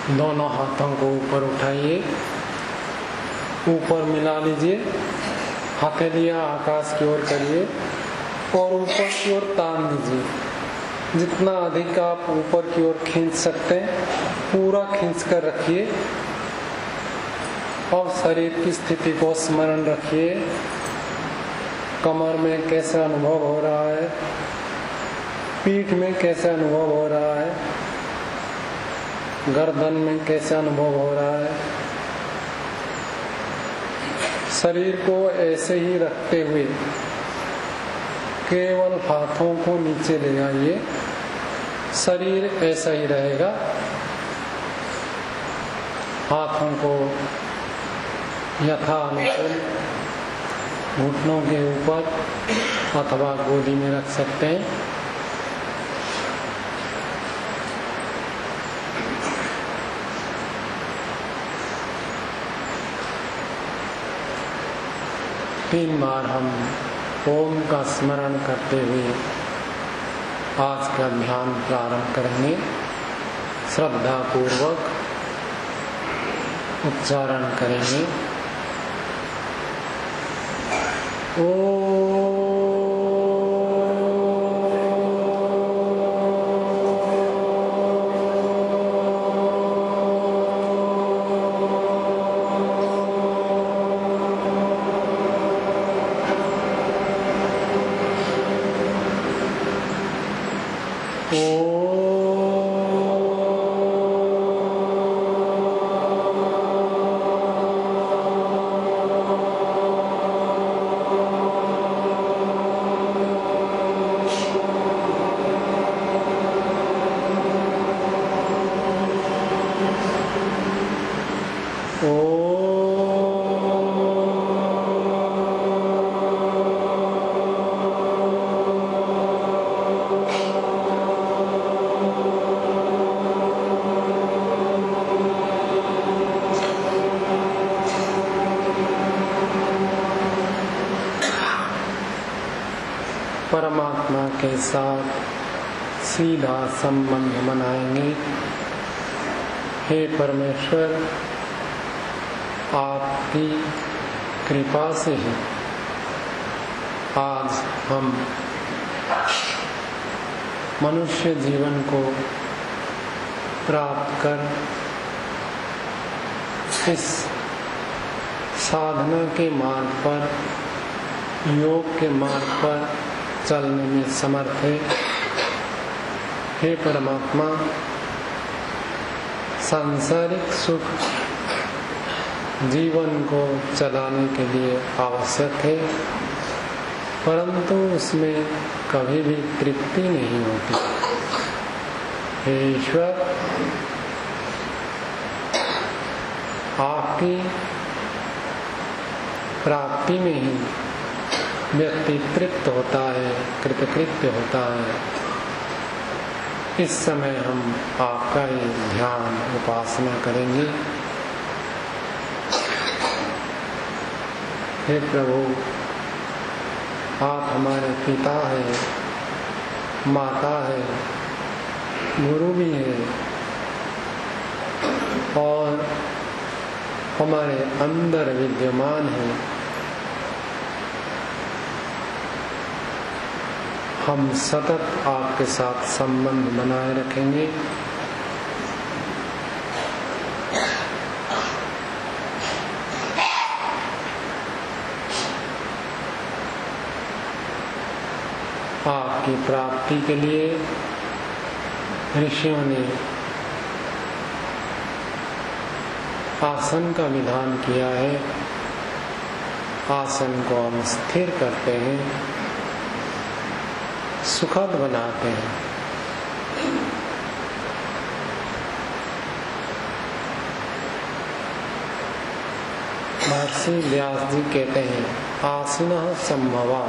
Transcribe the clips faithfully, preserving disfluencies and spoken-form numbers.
दोनों हाथों को ऊपर उठाइए, ऊपर मिला लीजिए, हथेलियां आकाश की ओर करिए और ऊपर की ओर तान दीजिए। जितना अधिक आप ऊपर की ओर खींच सकते हैं पूरा खींच कर रखिए और शरीर की स्थिति को स्मरण रखिए। कमर में कैसा अनुभव हो रहा है, पीठ में कैसा अनुभव हो रहा है, गर्दन में कैसा अनुभव हो रहा है। शरीर को ऐसे ही रखते हुए केवल हाथों को नीचे ले आइए, शरीर ऐसा ही रहेगा। हाथों को यथानुकूल घुटनों के ऊपर अथवा गोदी में रख सकते हैं। तीन बार हम ओम का स्मरण करते हुए आज का ध्यान प्रारंभ करेंगे। श्रद्धा पूर्वक उच्चारण करेंगे। ओम परमात्मा के साथ सीधा संबंध बनाएंगे। हे परमेश्वर, आपकी कृपा से ही आज हम मनुष्य जीवन को प्राप्त कर इस साधना के मार्ग पर, योग के मार्ग पर चलने में समर्थ है। हे परमात्मा, सांसारिक सुख जीवन को चलाने के लिए आवश्यक है, परंतु उसमें कभी भी तृप्ति नहीं होती। हे ईश्वर, आपकी प्राप्ति में ही व्यक्ति तृप्त होता है, कृतकृत्य होता है। इस समय हम आपका ही ध्यान उपासना करेंगे। हे प्रभु, आप हमारे पिता हैं, माता है, गुरु भी है और हमारे अंदर विद्यमान है। हम सतत आपके साथ संबंध बनाए रखेंगे। आपकी प्राप्ति के लिए ऋषियों ने आसन का विधान किया है। आसन को हम स्थिर करते हैं, सुखद बनाते हैं। महर्षि व्यास जी कहते हैं, आसनः संभवा,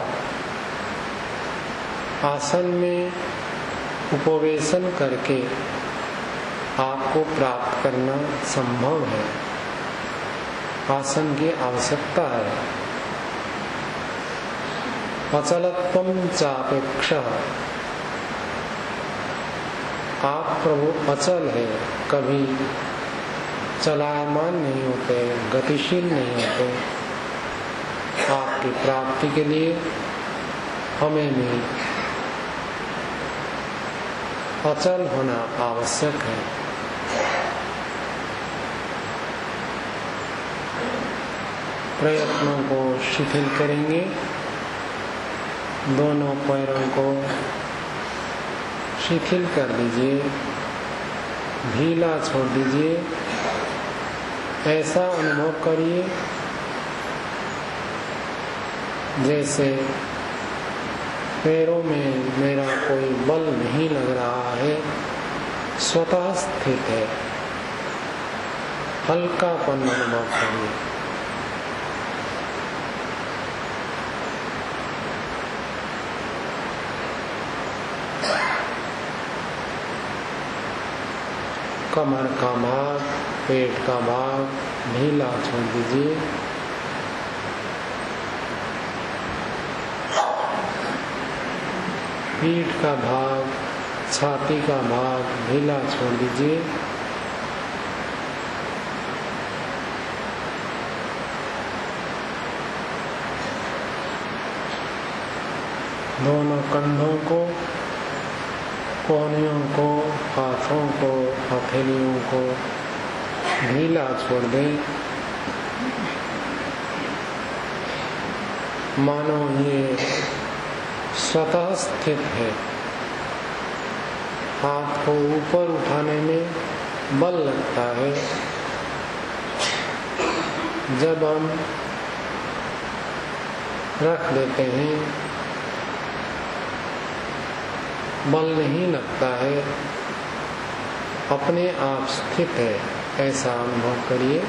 आसन में उपवेशन करके आपको प्राप्त करना संभव है। आसन की आवश्यकता है। अचलत्वं चापेक्षः, आप प्रभु अचल है, कभी चलायमान नहीं होते, गतिशील नहीं होते। आपकी प्राप्ति के लिए हमें भी अचल होना आवश्यक है। प्रयत्नों को शिथिल करेंगे, दोनों पैरों को शिथिल कर दीजिए, ढीला छोड़ दीजिए। ऐसा अनुभव करिए जैसे पैरों में मेरा कोई बल नहीं लग रहा है, स्वतः स्थित है। हल्कापन अनुभव करिए। कमर का भाग, पेट का भाग ढीला छोड़ दीजिए। पीठ का भाग, छाती का भाग ढीला छोड़ दीजिए। दोनों कंधों को, कोहनियों को, हाथों को, हथेलियों को ढीला छोड़ दें। मानो ये स्वतः स्थित है। हाथ को ऊपर उठाने में बल लगता है। जब हम रख देते हैं, बल नहीं लगता है, अपने आप स्थित है, ऐसा अनुभव करिए।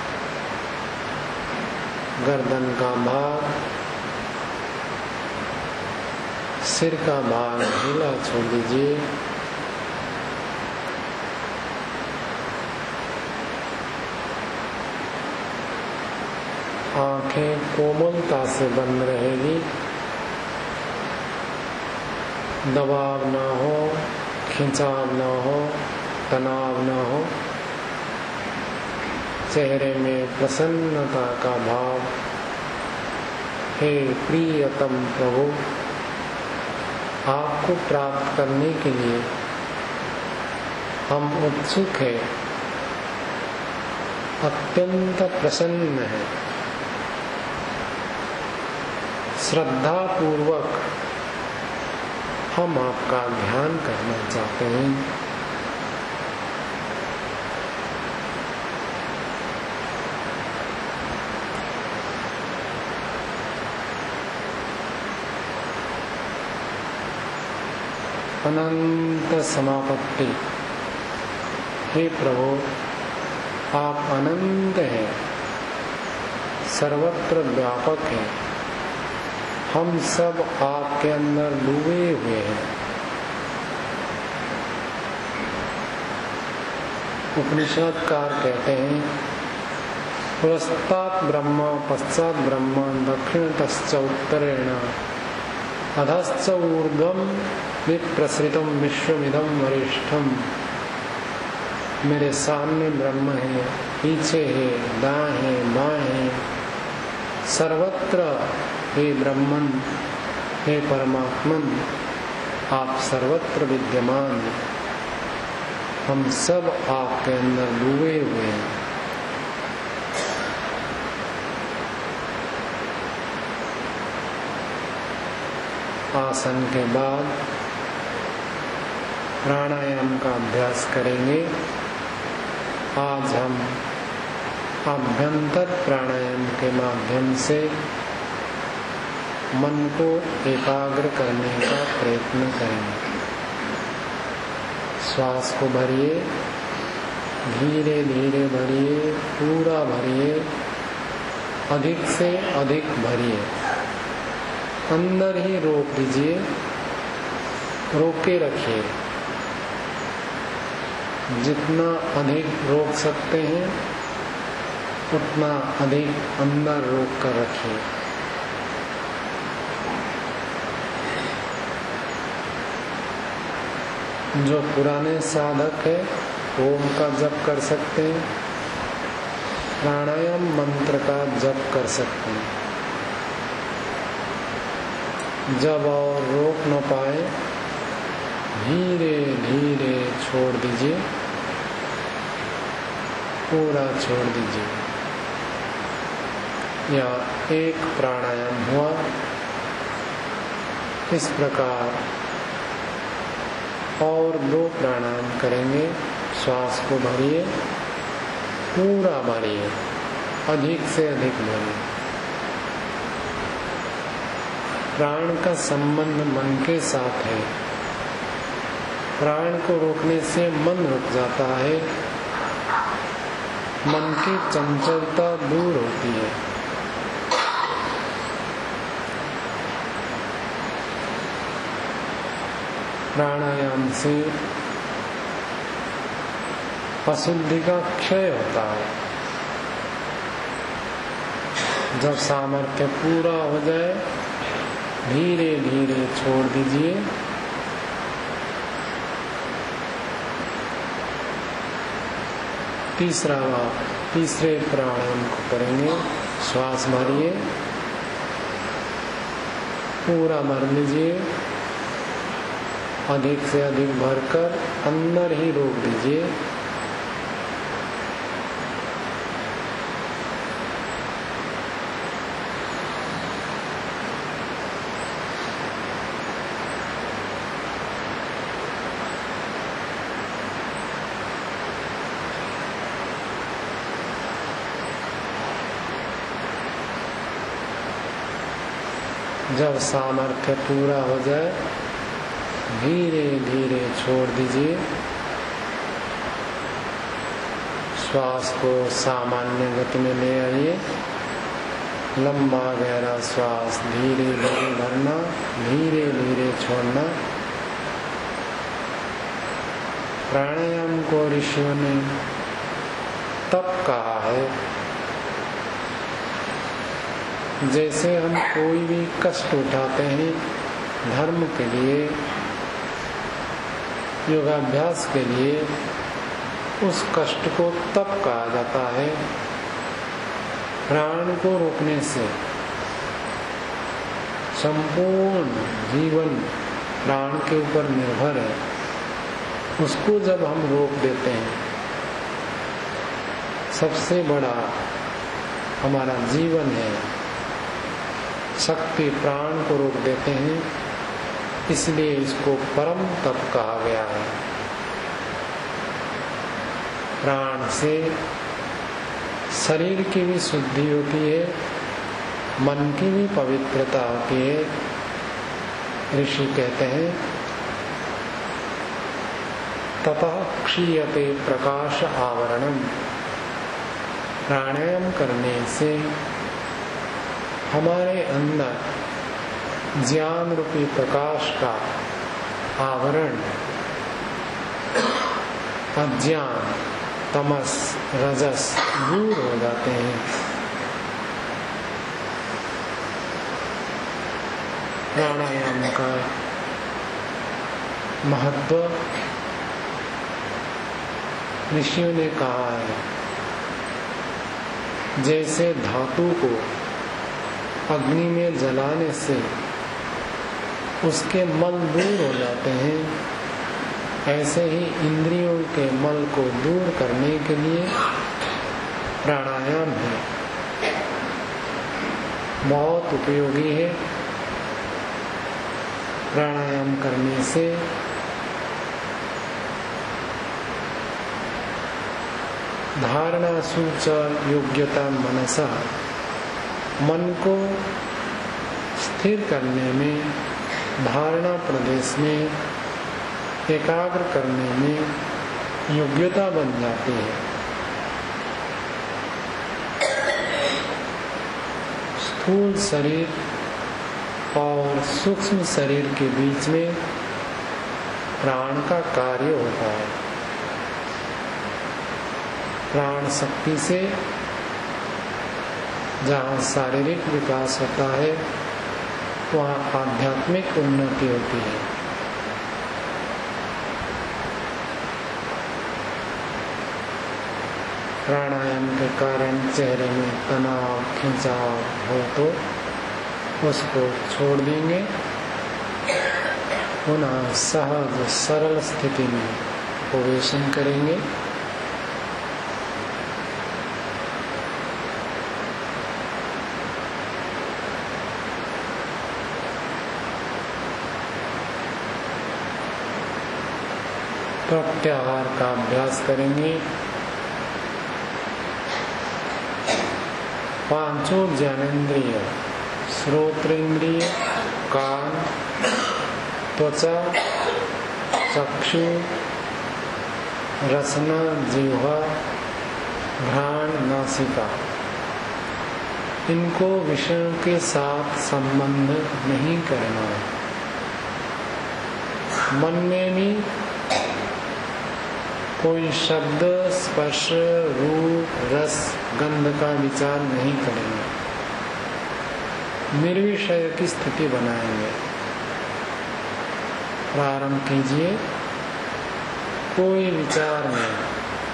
गर्दन का भाग, सिर का भाग ढीला छोड़ दीजिए। आंखें कोमलता से बंद रहेगी, दबाव ना हो, खिंचाव ना हो, तनाव ना हो। चेहरे में प्रसन्नता का भाव। हे प्रियतम प्रभु, आपको प्राप्त करने के लिए हम उत्सुक हैं, अत्यंत प्रसन्न है। श्रद्धा पूर्वक हम आपका ध्यान करना चाहते हैं। अनंत समापत्ति। हे प्रभु, आप अनंत हैं, सर्वत्र व्यापक हैं। हम सब आपके अंदर डूबे हुए हैं। उपनिषदकार कहते हैं, पुरस्तात् ब्रह्म, पश्चात् ब्रह्म, दक्षिणतश्च उत्तरेण, अधश्च ऊर्ध्वं विप्रसृतं विश्वमिदं वरिष्ठम्। मेरे सामने ब्रह्म है, पीछे है, दाएं है, बाएं है, सर्वत्र हे ब्रह्मन, हे परमात्मन, आप सर्वत्र विद्यमान। हम सब आपके अंदर डूबे हुए हैं। आसन के बाद प्राणायाम का अभ्यास करेंगे। आज हम अभ्यंतर प्राणायाम के माध्यम से मन को एकाग्र करने का प्रयत्न करेंगे। श्वास को भरिए, धीरे धीरे भरिए, पूरा भरिए, अधिक से अधिक भरिए। अंदर ही रोक दीजिए, रोके रखिए। जितना अधिक रोक सकते हैं उतना अधिक अंदर रोक कर रखिए। जो पुराने साधक है ओम का जप कर सकते हैं, प्राणायाम मंत्र का जप कर सकते हैं। जब और रोक न पाए धीरे धीरे छोड़ दीजिए, पूरा छोड़ दीजिए। या एक प्राणायाम हुआ, इस प्रकार और दो प्राणायाम करेंगे। श्वास को भरिए, पूरा भरिए, अधिक से अधिक भरिए। प्राण का संबंध मन के साथ है। प्राण को रोकने से मन रुक जाता है, मन की चंचलता दूर होती है। प्राणायाम से अशुद्धि का क्षय होता है। जब सामर्थ्य पूरा हो जाए धीरे धीरे छोड़ दीजिए। तीसरा बार तीसरे प्राणायाम को करेंगे। श्वास भरिए, पूरा भर लीजिए, अधिक से अधिक भरकर अंदर ही रोक दीजिए। जब सामर्थ्य पूरा हो जाए धीरे धीरे छोड़ दीजिए। श्वास को सामान्य गति में ले आइए। लंबा गहरा श्वास धीरे धीरे भरना, धीरे धीरे छोड़ना। प्राणायाम को ऋषियों ने तप कहा है। जैसे हम कोई भी कष्ट उठाते हैं धर्म के लिए, योगाभ्यास के लिए, उस कष्ट को तप कहा जाता है। प्राण को रोकने से संपूर्ण जीवन प्राण के ऊपर निर्भर है। उसको जब हम रोक देते हैं, सबसे बड़ा हमारा जीवन है, शक्ति प्राण को रोक देते हैं। इसलिए इसको परम तप कहा गया है। प्राण से शरीर की भी शुद्धि होती है, मन की भी पवित्रता होती है। ऋषि कहते हैं ततः क्षीयते प्रकाश आवरणम। प्राणायाम करने से हमारे अंदर ज्ञान रूपी प्रकाश का आवरण, अज्ञान, तमस, रजस दूर हो जाते हैं। प्राणायाम का महत्व ऋषियों ने कहा है। जैसे धातु को अग्नि में जलाने से उसके मल दूर हो जाते हैं, ऐसे ही इंद्रियों के मल को दूर करने के लिए प्राणायाम है, बहुत उपयोगी है। प्राणायाम करने से धारणा सूच योग्यता मनसा, मन को स्थिर करने में, धारणा प्रदेश में एकाग्र करने में योग्यता बन जाती है। स्थूल शरीर और सूक्ष्म शरीर के बीच में प्राण का कार्य होता है। प्राण शक्ति से जहाँ शारीरिक विकास होता है वहाँ आध्यात्मिक उन्नति होती है। प्राणायाम के कारण चेहरे में तनाव खिंचाव हो तो उसको छोड़ देंगे, पुनः सहज सरल स्थिति में उपवेशन करेंगे। प्रत्याहार का अभ्यास करेंगे। पांचों ज्ञानेंद्रिय, श्रोत्रेंद्रिय, कान, त्वचा, चक्षु, रसना, जिह्वा, घ्राण, नासिका, इनको विषयों के साथ संबंध नहीं करना। मन में भी कोई शब्द, स्पर्श, रूप, रस, गंध का विचार नहीं करेंगे। निर्विषय की स्थिति बनाएंगे। प्रारंभ कीजिए, कोई विचार नहीं।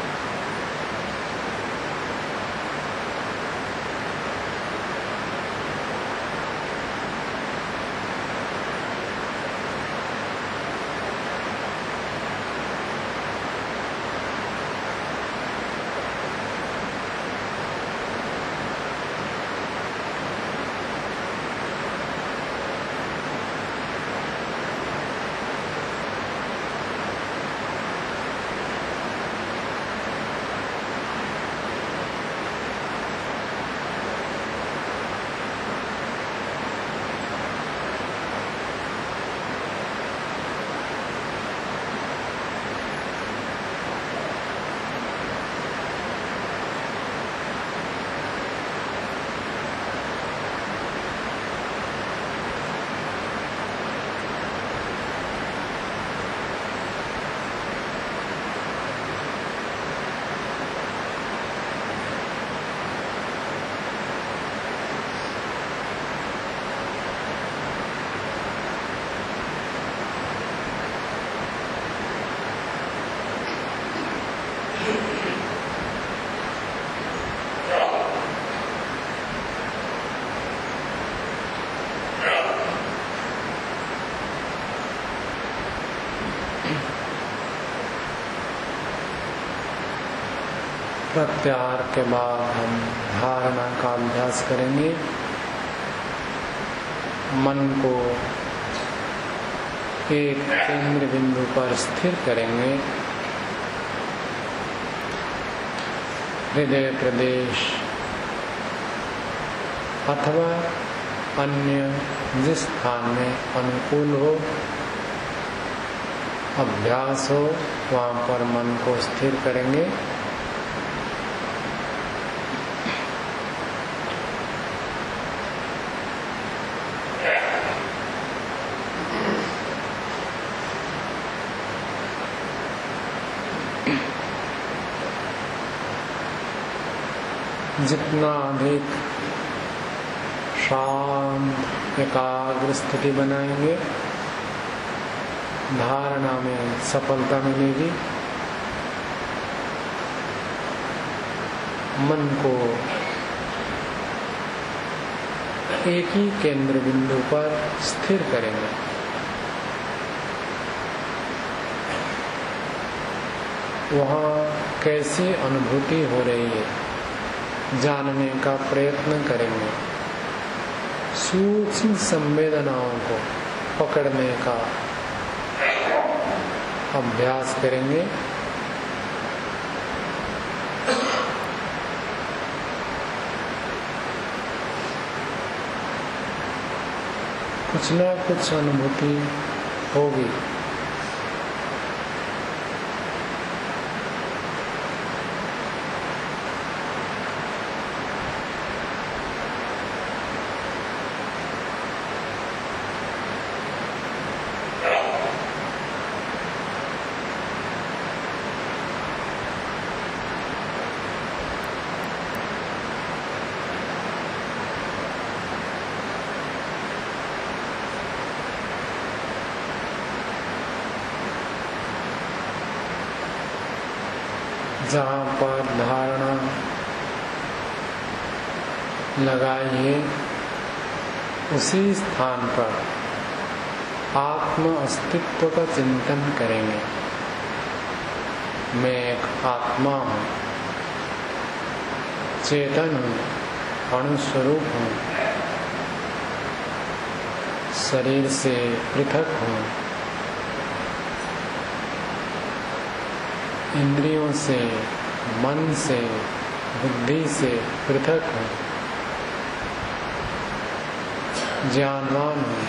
प्रत्याहार के बाद हम धारणा का अभ्यास करेंगे। मन को एक केंद्र बिंदु पर स्थिर करेंगे। हृदय प्रदेश अथवा अन्य जिस स्थान में अनुकूल हो, अभ्यास हो, वहाँ पर मन को स्थिर करेंगे। जितना अधिक शांत एकाग्र स्थिति बनाएंगे, धारणा में सफलता मिलेगी। मन को एक ही केंद्र बिंदु पर स्थिर करेंगे। वहाँ कैसी अनुभूति हो रही है जानने का प्रयत्न करेंगे। सूक्ष्म संवेदनाओं को पकड़ने का अभ्यास करेंगे। कुछ ना कुछ अनुभूति होगी। जहाँ पर धारणा लगाइए उसी स्थान पर आत्म अस्तित्व का चिंतन करेंगे। मैं एक आत्मा हूँ, चेतन हूँ, अणुस्वरूप हूँ, शरीर से पृथक हूँ, इंद्रियों से, मन से, बुद्धि से पृथक हूँ, ज्ञानवान हूँ,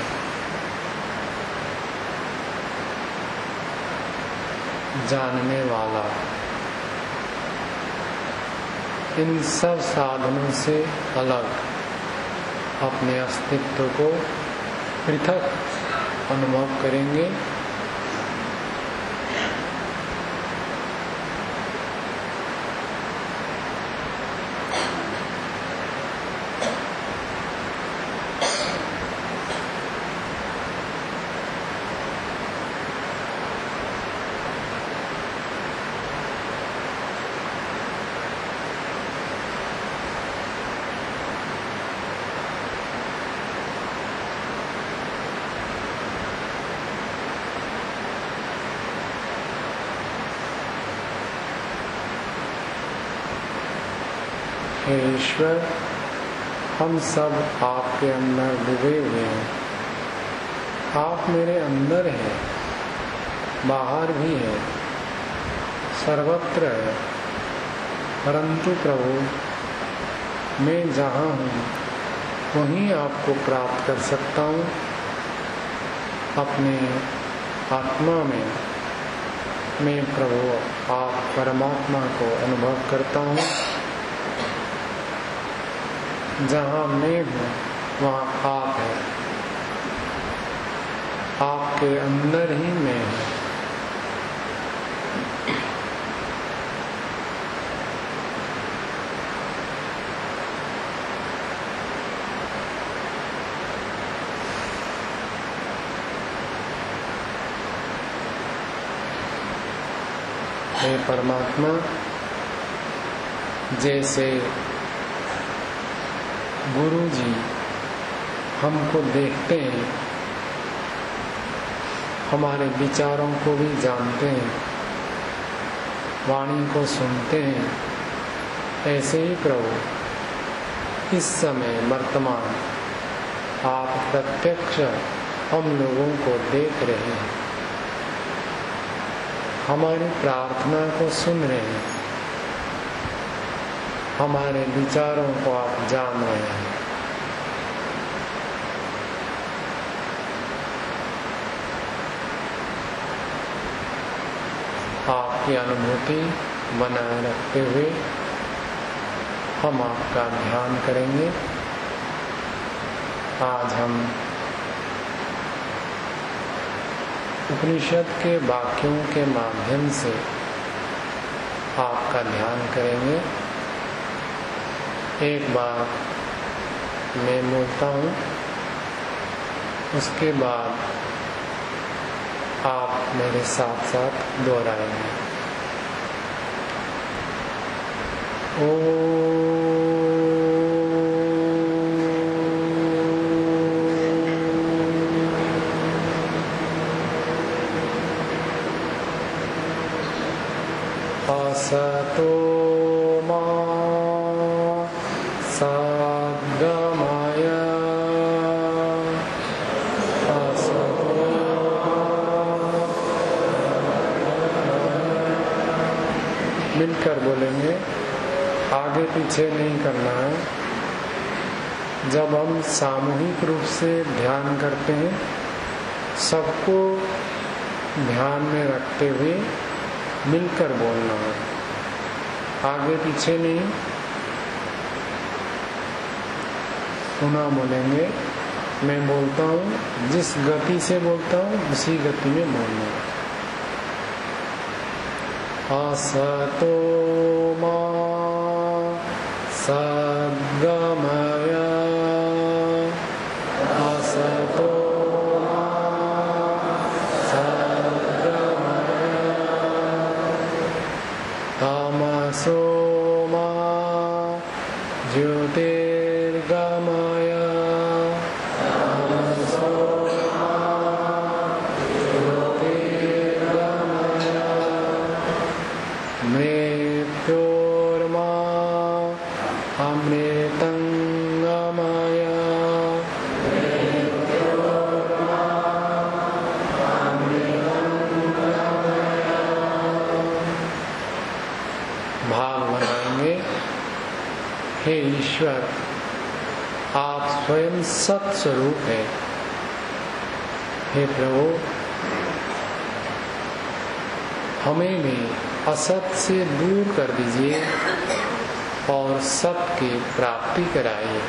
जानने वाला। इन सब साधनों से अलग अपने अस्तित्व को पृथक अनुभव करेंगे। हे ईश्वर, हम सब आपके अंदर डूबे हुए हैं। आप मेरे अंदर हैं, बाहर भी है, सर्वत्र है। परंतु प्रभु, मैं जहाँ हूँ वहीं आपको प्राप्त कर सकता हूँ। अपने आत्मा में मैं प्रभु आप परमात्मा को अनुभव करता हूँ। जहाँ मैं हूँ वहाँ आप है, आपके अंदर ही मैं हूँ। हे परमात्मा, जैसे गुरु जी हमको देखते हैं, हमारे विचारों को भी जानते हैं, वाणी को सुनते हैं, ऐसे ही प्रभु इस समय वर्तमान आप प्रत्यक्ष हम लोगों को देख रहे हैं, हमारी प्रार्थना को सुन रहे हैं, हमारे विचारों को आप जान रहे हैं। आपकी अनुभूति बनाए रखते हुए हम आपका ध्यान करेंगे। आज हम उपनिषद के वाक्यों के माध्यम से आपका ध्यान करेंगे। एक बार मैं बोलता हूँ, उसके बाद आप मेरे साथ साथ दोहराएंगे। ओ असतो मा सद्गमय, असतो मिलकर बोलेंगे, आगे पीछे नहीं करना है। जब हम सामूहिक रूप से ध्यान करते हैं, सबको ध्यान में रखते हुए मिलकर बोलना है, आगे पीछे नहीं। पुनः बोलेंगे, मैं बोलता हूँ, जिस गति से बोलता हूँ उसी गति में बोलना है। असतो मा सद्गमय, असतो मा सद्गमय, तमसो मा ज्योतिर्गमय, बनाएंगे। हे ईश्वर, आप स्वयं सत स्वरूप है। हे प्रभु, हमें भी असत से दूर कर दीजिए और सत की प्राप्ति कराइए।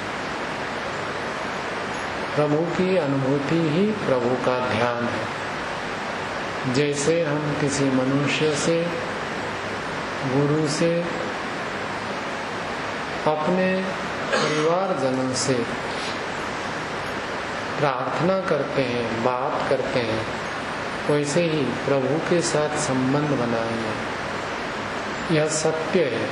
प्रभु की अनुभूति ही प्रभु का ध्यान है। जैसे हम किसी मनुष्य से, गुरु से, अपने परिवारजनों से प्रार्थना करते हैं, बात करते हैं, वैसे ही प्रभु के साथ संबंध बनाएंगे। यह सत्य है।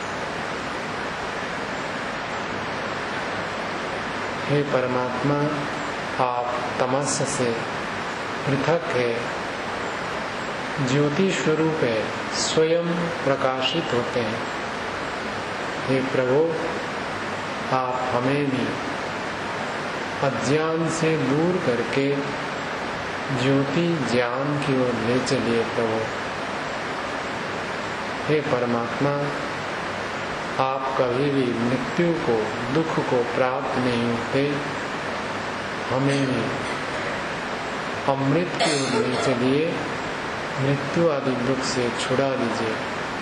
हे परमात्मा, आप तमस से पृथक है, ज्योति स्वरूप है, स्वयं प्रकाशित होते हैं। हे प्रभु, आप हमें भी अज्ञान से दूर करके ज्योति ज्ञान की ओर ले चलिए प्रभु। हे परमात्मा, आप कभी भी मृत्यु को, दुख को प्राप्त नहीं होते। हमें भी अमृत की ओर ले चलिए, मृत्यु आदि दुख से छुड़ा लीजिए।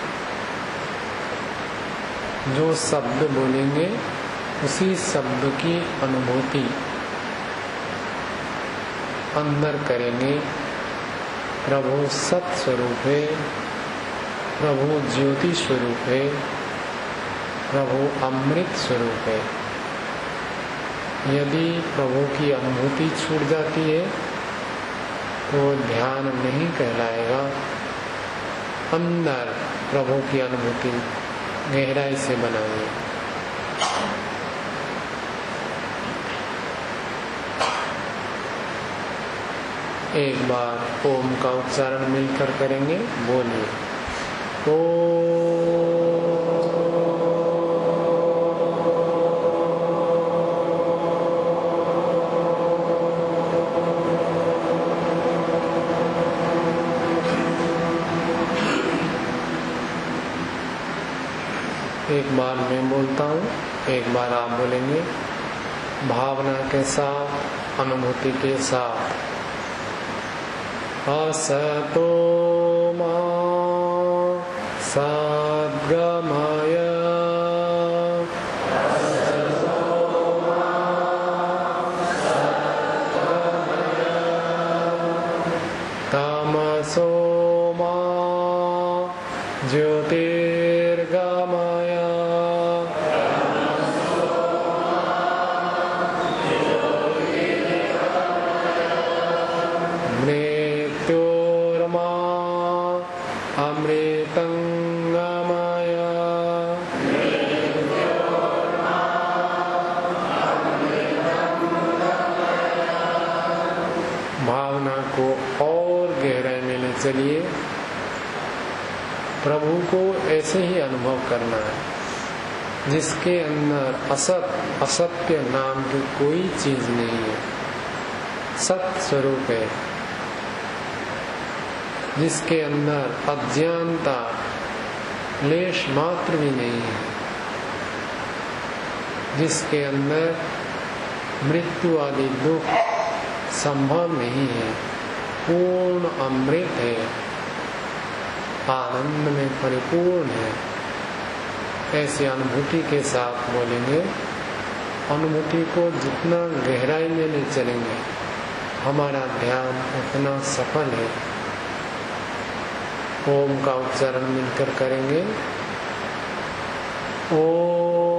जो शब्द बोलेंगे उसी शब्द की अनुभूति अंदर करेंगे। प्रभु सत स्वरूप है, प्रभु ज्योति स्वरूप है, प्रभु अमृत स्वरूप है। यदि प्रभु की अनुभूति छूट जाती है तो ध्यान नहीं कहलाएगा। अंदर प्रभु की अनुभूति गहराई से बनाइए। एक बार ओम का उच्चारण मिलकर करेंगे। बोलिए ओम। एक बार मैं बोलता हूँ, एक बार आप बोलेंगे। भावना के साथ, अनुभूति के साथ। असतो मा सद्गमय तमसो मा ज्योतिर्गमय मृत्योर्मा अमृतं गमय। भावना को और गहराई में ले चलिए। प्रभु को ऐसे ही अनुभव करना है जिसके अंदर असत असत्य नाम की कोई चीज नहीं है, सत स्वरूप है। जिसके अंदर अज्ञानता लेश मात्र भी नहीं है, जिसके अंदर मृत्यु आदि दुख संभव नहीं है, पूर्ण अमृत है, आनंद में परिपूर्ण है। ऐसी अनुभूति के साथ बोलेंगे। अनुभूति को जितना गहराई में ले चलेंगे हमारा ध्यान उतना सफल है। ओम का उच्चारण मिलकर करेंगे। ओम।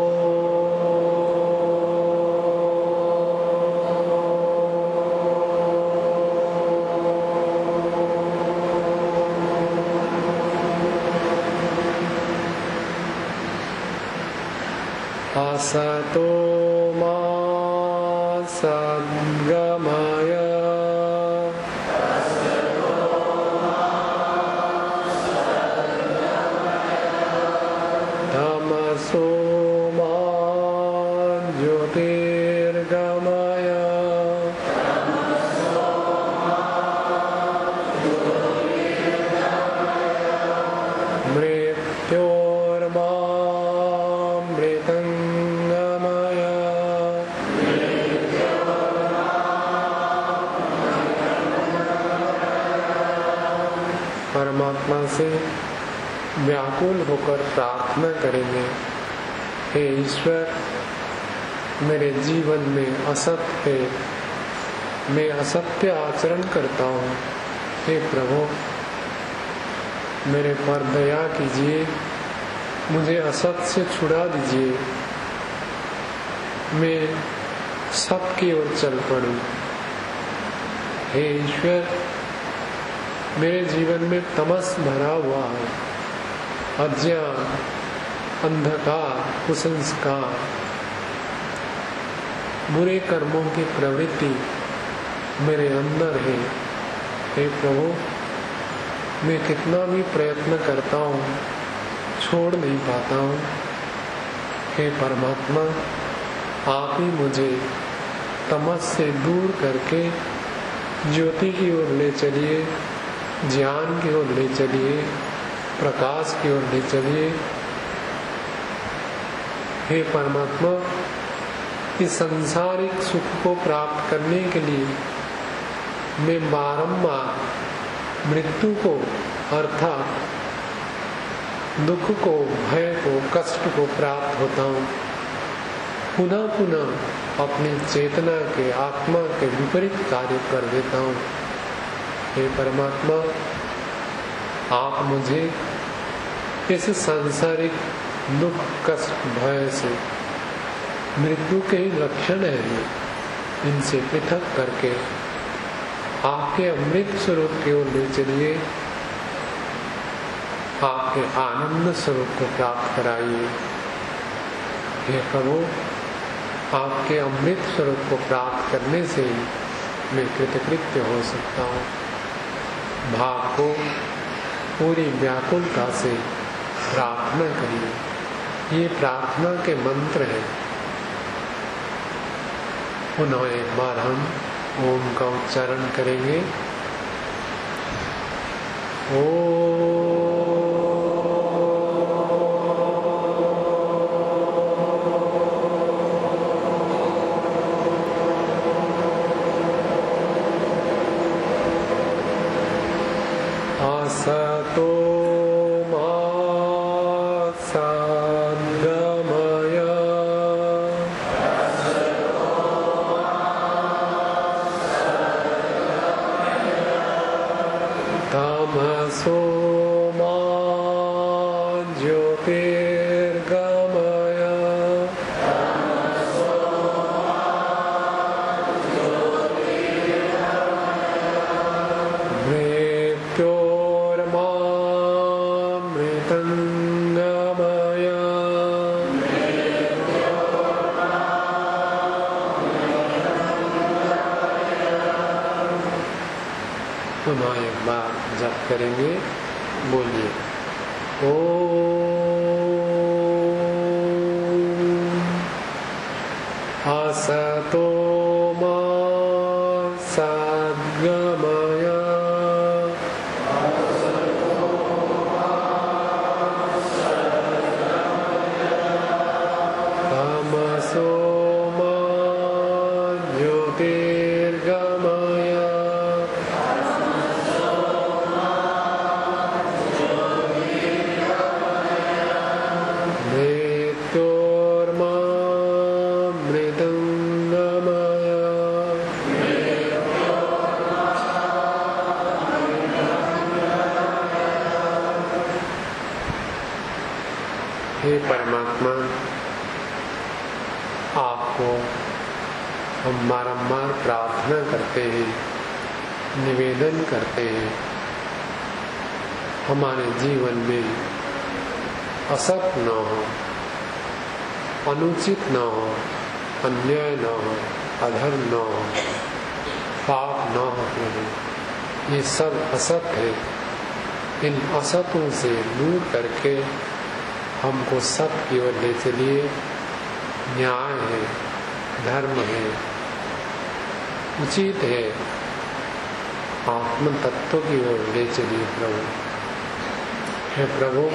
असतो मा सद्गमय तमसो मा ज्योतिर्गमय मृत्योर्मा परमात्मा से व्याकुल होकर प्रार्थना करेंगे, हे ईश्वर, मेरे जीवन में असत्य है, मैं असत्य आचरण करता हूँ, हे प्रभु मेरे पर दया कीजिए, मुझे असत्य से छुड़ा दीजिए, मैं सत्य की ओर चल पड़ूं। हे ईश्वर, मेरे जीवन में तमस भरा हुआ है, अज्ञान, अंधकार, कुसंस्कार, बुरे कर्मों की प्रवृत्ति मेरे अंदर है। हे प्रभु, मैं कितना भी प्रयत्न करता हूँ, छोड़ नहीं पाता हूँ। हे परमात्मा, आप ही मुझे तमस से दूर करके ज्योति की ओर ले चलिए, ज्ञान की ओर ले चलिए, प्रकाश की ओर ले चलिए। हे परमात्मा, इस सांसारिक सुख को प्राप्त करने के लिए मैं बारंबार मृत्यु को अर्थात दुख को, भय को, कष्ट को प्राप्त होता हूँ। पुनः पुनः अपनी चेतना के, आत्मा के विपरीत कार्य कर देता हूँ। हे परमात्मा, आप मुझे इस सांसारिक दुख, कष्ट, भय से, मृत्यु के ही लक्षण है, इनसे पृथक करके आपके अमृत स्वरूप की ओर ले चलिए, आपके आनंद स्वरूप को प्राप्त कराइए। हे प्रभु, आपके अमृत स्वरूप को प्राप्त करने से मैं कृतकृत्य हो सकता हूँ। भाव को पूरी व्याकुलता से प्रार्थना करिए। ये प्रार्थना के मंत्र हैं। पुनः एक बार हम ओम का उच्चारण करेंगे। ओम असतो मा सद्गमय तमसो मा ज्योतिर्गमय मृत्योर्मामृतंगमय पुनः एक बार जप करेंगे। बोलिए ओम। असतो मा सद्गमय तमसो मा ज्योतिर्गमय मृत्योर्मामृतंगमय हे परमात्मा, आपको हम बारंबार प्रार्थना करते हैं, निवेदन करते हैं, हमारे जीवन में असत न हो, अनुचित न हो, अन्याय न हो, अधर्म न हो, पाप न हो प्रभु। ये सब असत है। इन असतों से दूर करके हमको सत्य की ओर ले चलिए। न्याय है, धर्म है, उचित है, आत्म तत्व की ओर ले चलिए प्रभु। हे प्रभु,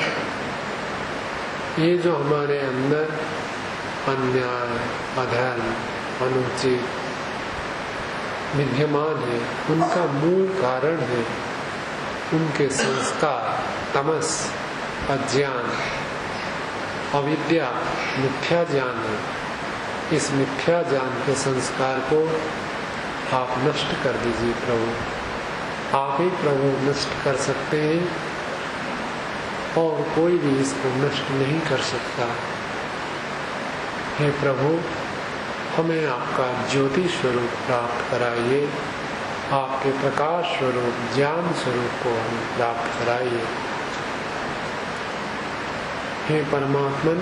ये जो हमारे अंदर अन्याय, अधर्म, अनुचित विद्यमान है, उनका मूल कारण है उनके संस्कार, तमस, अज्ञान, अविद्या, मिथ्या ज्ञान है। इस मिथ्या ज्ञान के संस्कार को आप नष्ट कर दीजिए प्रभु। आप ही प्रभु नष्ट कर सकते हैं और कोई भी इसको नष्ट नहीं कर सकता। हे प्रभु, हमें आपका ज्योति स्वरूप प्राप्त कराइए, आपके प्रकाश स्वरूप ज्ञान स्वरूप को हमें प्राप्त कराइए। हे परमात्मन,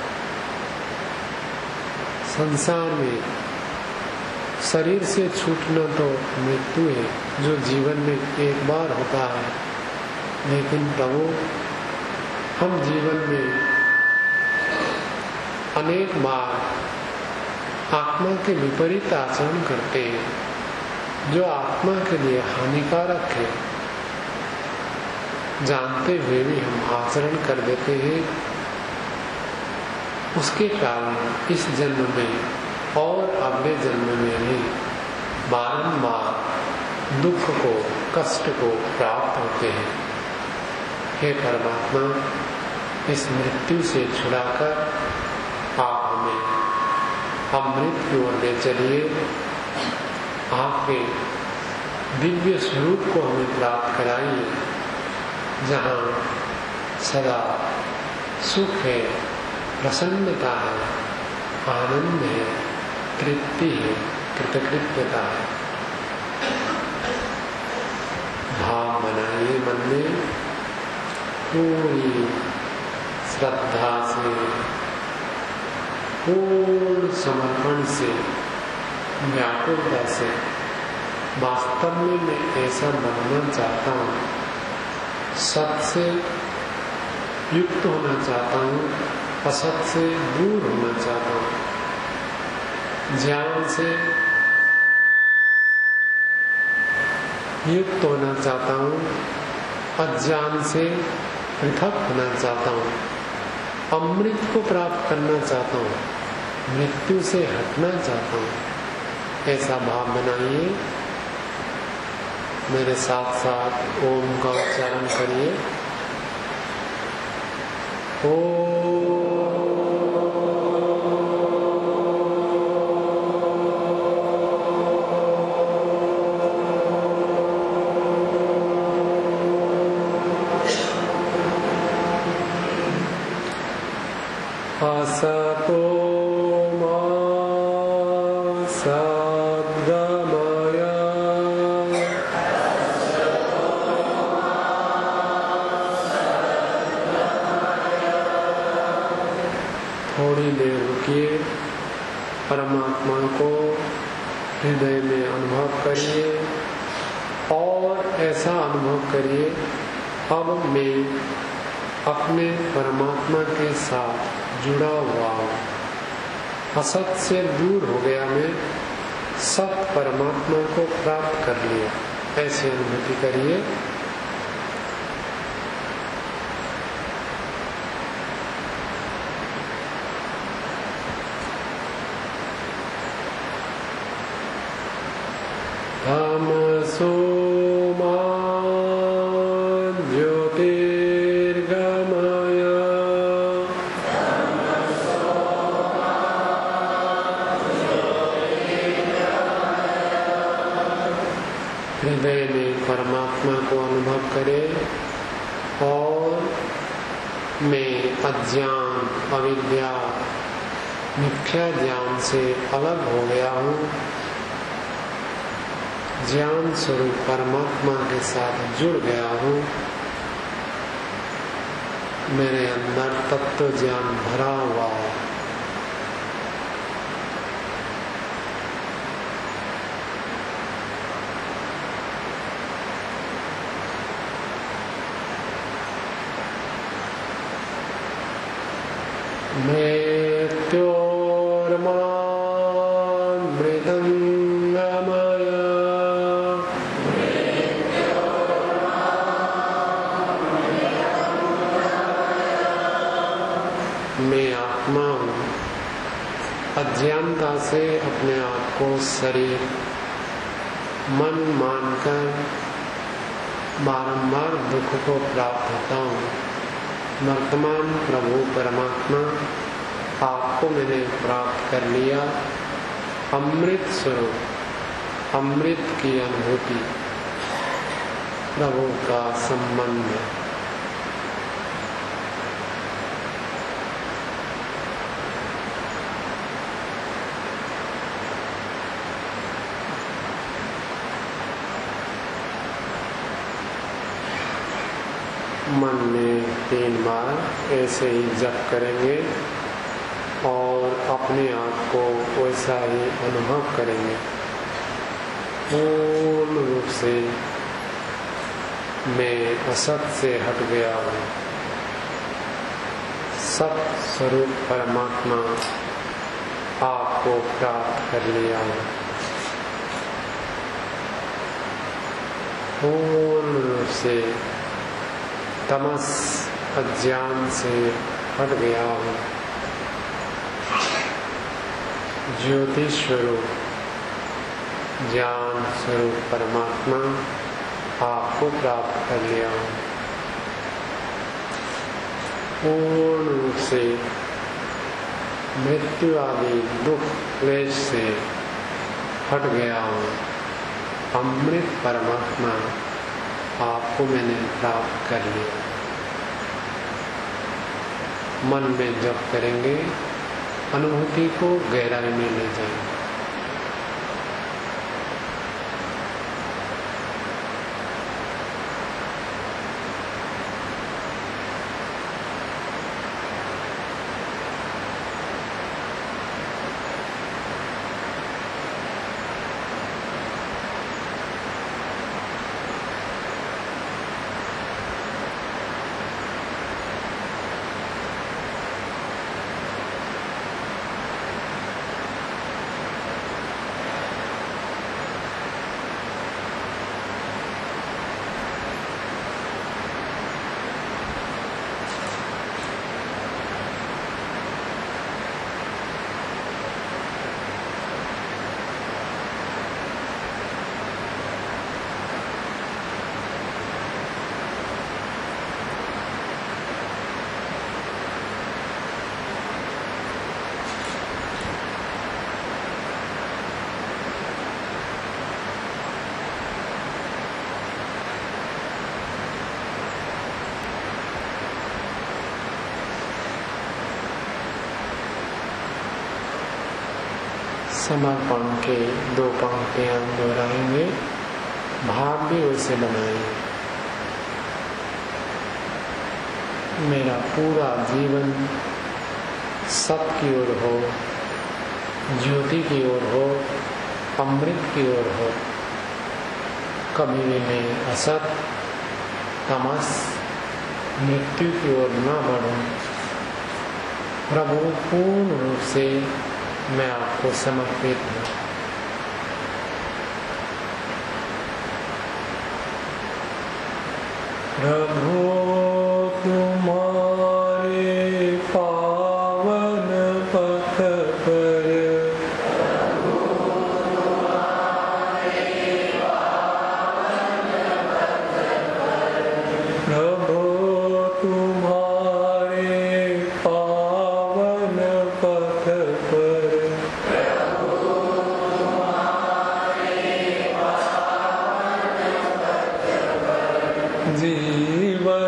संसार में शरीर से छूटना तो मृत्यु है, जो जीवन में एक बार होता है, लेकिन प्रभु हम जीवन में अनेक बार आत्मा के विपरीत आचरण करते हैं, जो आत्मा के लिए हानिकारक है। जानते हुए भी हम आचरण कर देते हैं। उसके कारण इस जन्म में और अगले जन्म में भी बारंबार दुख को, कष्ट को प्राप्त होते हैं। हे परमात्मा, इस मृत्यु से छुड़ाकर आप हमें अमृत की ओर ले चलिए। आपके दिव्य स्वरूप को हमें प्राप्त कराइए, जहाँ सदा सुख है, प्रसन्नता है, आनंद है, तृप्ति है, कृतकृत्यता है। भाव बनाइए मन में, पूरी श्रद्धा से, पूर्ण समर्पण से, व्याकुलता से। वास्तव में मैं ऐसा बनना चाहता हूँ, सत से युक्त होना चाहता हूँ, असत से दूर होना चाहता हूँ, ज्ञान से युक्त होना चाहता हूँ, अज्ञान से पृथक होना चाहता हूँ, अमृत को प्राप्त करना चाहता हूँ, मृत्यु से हटना चाहता हूँ। ऐसा भाव बनाइए। मेरे साथ साथ ओम का उच्चारण करिए। ओम असतो मा सद्गमय थोड़ी देर रुकिए, परमात्मा को हृदय में अनुभव करिए और ऐसा अनुभव करिए, अब मैं अपने परमात्मा के साथ जुड़ा हुआ हूँ, असत से दूर हो गया, मैं सत परमात्मा को प्राप्त कर लिया। ऐसी अनुभूति करिए। तमसो मा हृदय में परमात्मा को अनुभव करें और मैं अज्ञान, अविद्या, मिथ्या ज्ञान से अलग हो गया हूँ, ज्ञान स्वरूप परमात्मा के साथ जुड़ गया हूँ। मेरे अंदर तत्व ज्ञान भरा हुआ है। मृत्योर्मामृतंगमय मैं आत्मा हूँ। अज्ञानता से अपने आप को शरीर, मन मानकर बारंबार दुख को प्राप्त होता हूँ। वर्तमान प्रभु परमात्मा आपको मैंने प्राप्त कर लिया। अमृत स्वरूप, अमृत की अनुभूति, प्रभु का संबंध। मन में तीन बार ऐसे ही जप करेंगे और अपने आप को वैसा ही अनुभव करेंगे। पूर्ण रूप से मैं असत से हट गया हूँ, सत स्वरूप परमात्मा आपको प्राप्त कर लिया हूँ। पूर्ण रूप से तमस अज्ञान से हट गया हूँ। ज्योति स्वरूप ज्ञान स्वरूप परमात्मा आपको प्राप्त कर लिया हूँ। पूर्ण रूप से मृत्यु आदि दुख क्लेश से हट गया हूँ। अमृत परमात्मा आपको मैंने प्राप्त कर लिया। मन में जप करेंगे, अनुभूति को गहराई में ले जाएंगे। समर्पण के दो पंक्तियां दोहराएंगे, भाव भी वैसे बनाएंगे। मेरा पूरा जीवन सत की ओर हो, ज्योति की ओर हो, अमृत की ओर हो। कभी भी मैं असत, तमस, मृत्यु की ओर न बढ़ूं। प्रभु पूर्ण रूप से मैं आपको समर्पित हूँ। प्रभु तुम्हारे पावन पथ पर, प्रभु तुम्हारे पावन पथ पर, जीवन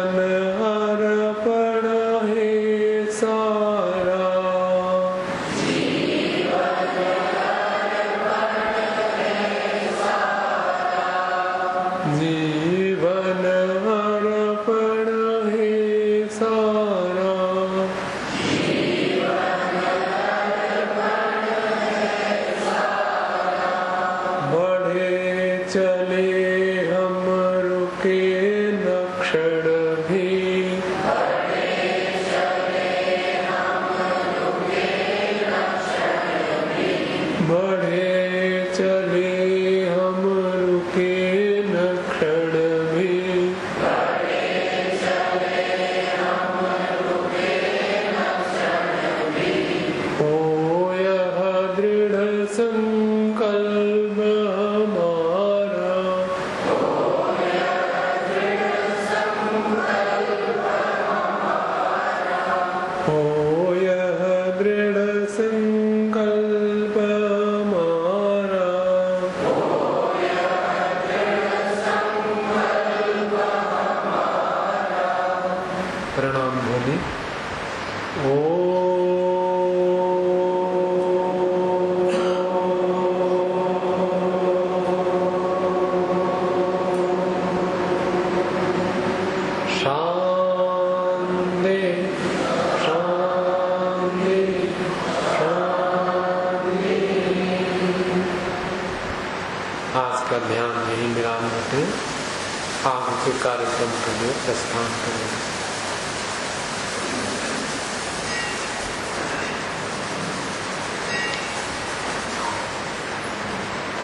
आपका ध्यान यही विराम रखें, आगे के कार्यक्रम के लिए प्रस्थान करें।